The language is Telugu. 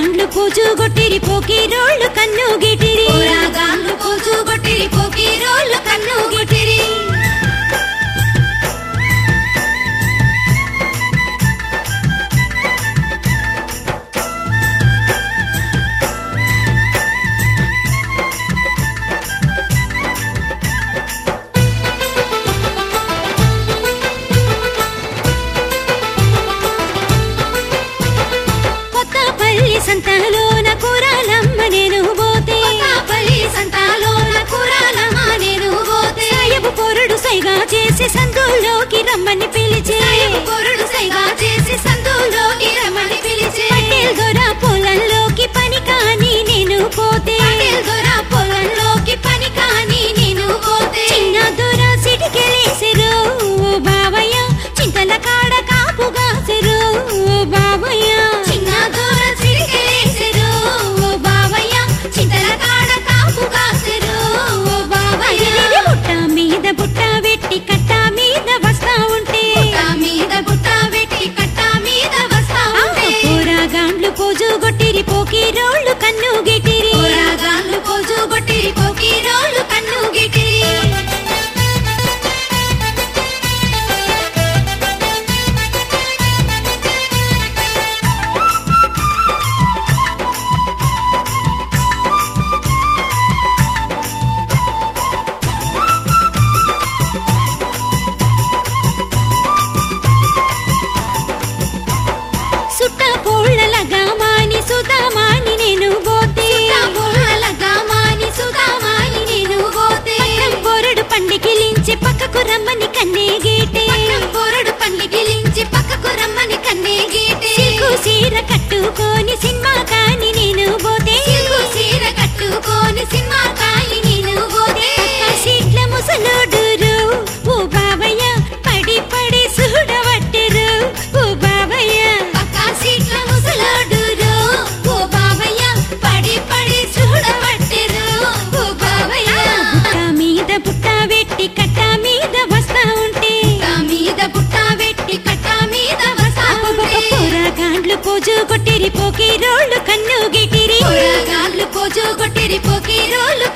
పోరాగాండ్లు పూజు గొట్టిరి పోకిరోళ్ళు కన్ను గిటిరి పోరాగాండ్లు పూజు గొట్టిరి పోకిరోళ్ళు కన్ను గిటిరి సంతలోన కూరాలమ్మ నేను పోతే పల్లి సంతలోన కూరాలమ్మ నేను పోతే సాయబు పొరుడు సైగా చేసి సందులోకి రమ్మని పిలిచే సాయబు పొరుడు సైగా చేసి సందులోకి రమ్మని పిలిచే పటేల్ దొర పొలంలోకి పని కాని నేను పోతే పటేల్ దొర పొలంలోకి పని కాని నేను పోతే చిన్న దొర సిటికెలేసిరు బావయ్య చింతల కాడ కాపుగాసిరు బావయ్య చిన్న దొర బుట్ట వెట్టి కట్ట మీద వస్తా ఉంటే పోరాగాండ్లు పోజు గొట్టిరి పోకిరోళ్ళు కన్ను గిటిరి పోరాగాండ్లు పోజు గొట్టిరి పోకిరోళ్ళు కన్ను గిటిరి సుధామాని నేను పోతే పొరడు పండికిలించి పక్కకు రమ్మని కన్నే గీటే పొరడు పండికిలించి పక్కకు రమ్మని కన్నే గీటే సీర కట్టుకొని సినిమా కాని నేను పోతే సీర కట్టుకొని సినిమా కాని నేను పోతే సీట్ల ముసలోడురు ఓ బావయ్య పడి పడి చూడవట్టరు ఓ బావయ్య పక్క సీట్ల ముసలోడు బుట్ట వెట్టి కట్ట మీద వస్తా ఉంటే బుట్ట వెట్టి కట్ట మీద వస్తా ఉంటే పోరాగాండ్లు పోజు గొట్టిరి పోకిరోళ్ళు కన్ను గిటిరి పోరాగాండ్లు పోజు గొట్టిరి పోకిరోళ్ళు